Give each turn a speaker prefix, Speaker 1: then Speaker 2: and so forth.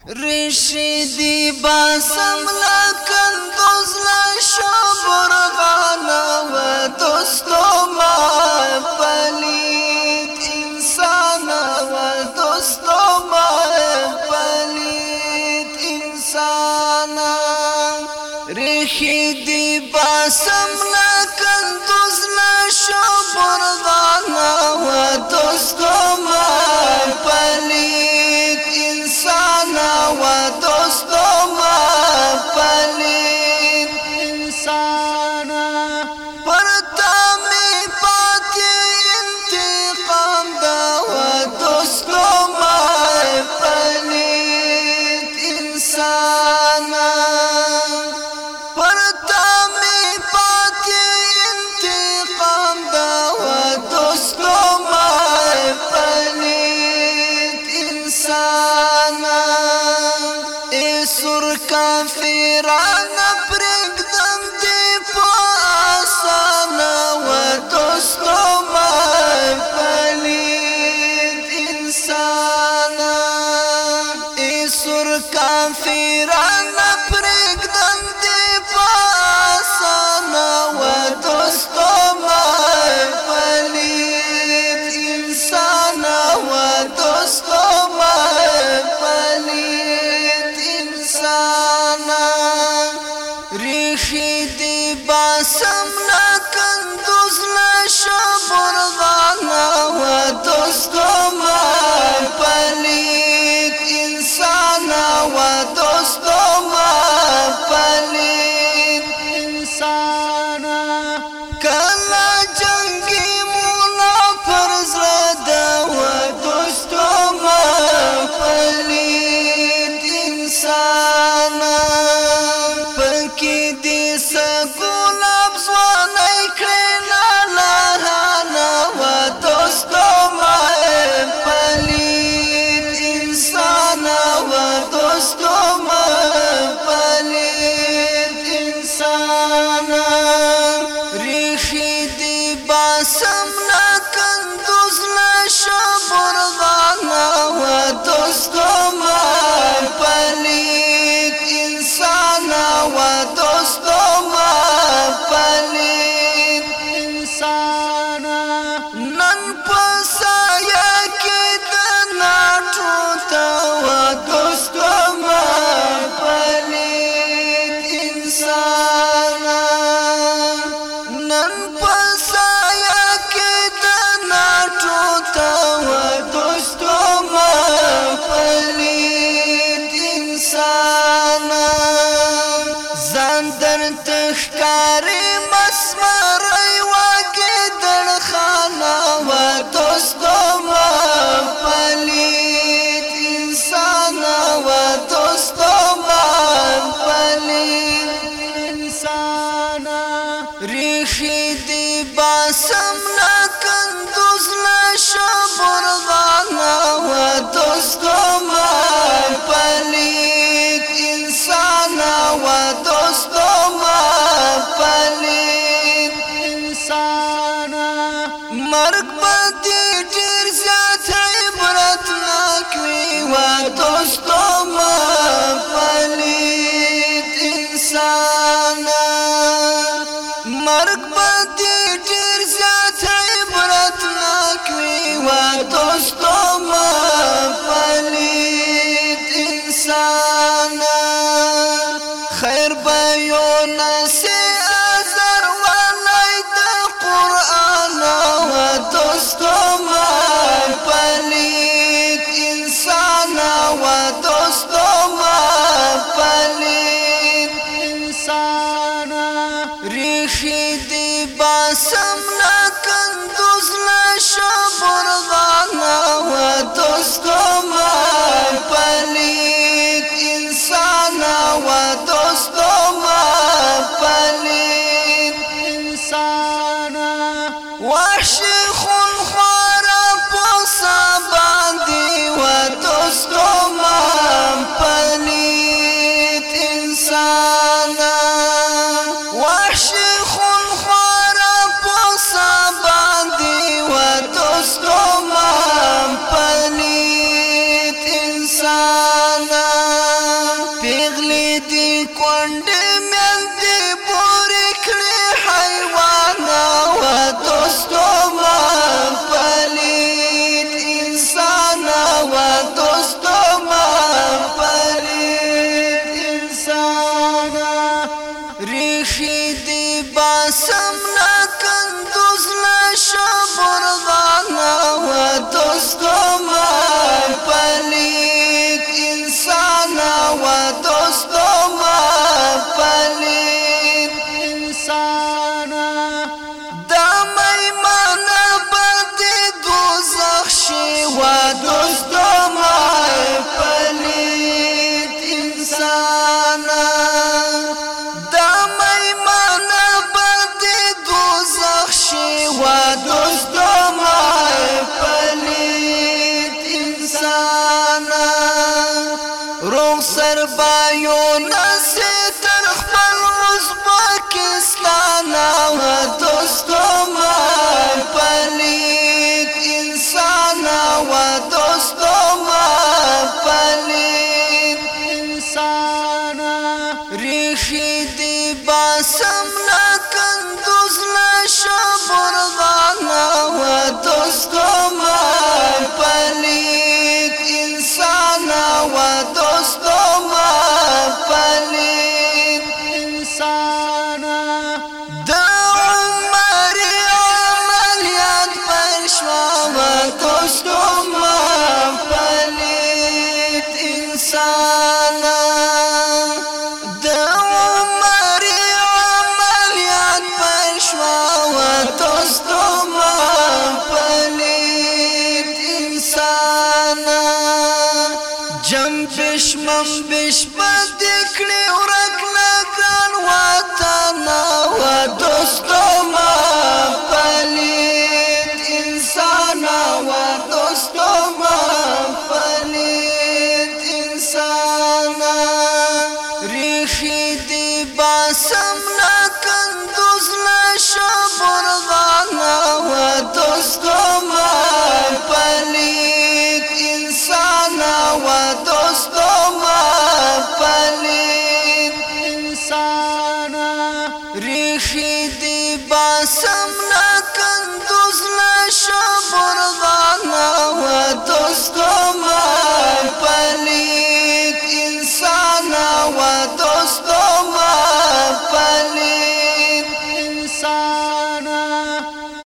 Speaker 1: رشدی باسم لکندوز لشبرغانا و دوستو ما پلید انسانا و دوستو ما پلید انسانا رشدی باسم لکندوز لشبرغانا و دوستو ما پلید انسانا و دوستو ما پلید انسانا پرتا می پاتی انتقام دا و دوستو ما پلید انسانا پرتا می پاتی انتقام دا و دوستو ما پلید انسانا سر کافران پرگدم دی پا آسانا و دوستو ما پلید انسانا سر کافران پرگدم دی پا آسانا و دوستو ما پلید انسانا و دوستو ما پلید انسانا ریخی باسم لکندوز لشبرغانا و دوستو ما پلید انسانا و دوستو ما پلید انسانا کلا جنگی مولا پرزرده و دوستو ما پلید انسانا پکی دی سگولاب زوانی کرینا لہانا و دوستو ما پلید انسانا و دوستو ما پلید انسانا ریخی دی باسم لکندوز لشبرغانا و دوستو ما پلید انسانا و دوستو ما پلید انسانا نن پسایا کی دناٹو تا و دوستو ما پلید انسانا نن پسایا کی دناٹو تا و دوستو ما پلید انسانا زندر تخکاری مسمری واقعی در خانا و دوستو ما پلید انسانا و دوستو ما پلید انسانا ریخی دی باسم لکندوز لشبرغانا و دوستو ما پلید انسانا و دوستو ما پلید انسانا مرگ بدی دیر زیاد عبرت ناکوی و دوستو ما پلید انسانا مرگ بدی دیر زیاد عبرت ناکوی و دوستو ما پلید انسانا خیر بیو نسی ازر والی دا قرآن و دوستو ما پلید انسانا و دوستو ما پلید انسانا ریخی دی باسم لکندوز لشبرغانا و دوستو ما پلید انسانا و دوستو ما پلید کونډې میندې پورې کړې حیوانا و دوستو ما پلید انسانا و دوستو ما پلید انسانا ریخی دی باسم نکندوز لشبرغانا و دوستو ما پلید انسانا و دوستو ما پلید انسانا دا میمانا بدی دوزخ شی و دوستو ما پلید انسانا دا میمانا بدی دوزخ شی و دوستو ما پلید انسانا روغ سر بایو نسی تر خپل ازبکستانا و دوستو ما پلید انسانا و دوستو ما پلید انسانا ریخی دی باسم نکندوز لشبرغانا و دوستو ما پلید انسانا و دوستو ما پلید انسانا دا عمری عملیات پشوا و دوستو ما پلید انسانا دا عمری عملیات پشوا و دوستو ما پلید انسانا جنبش منبش بدکړي ورک لګران وطن و دوستو ما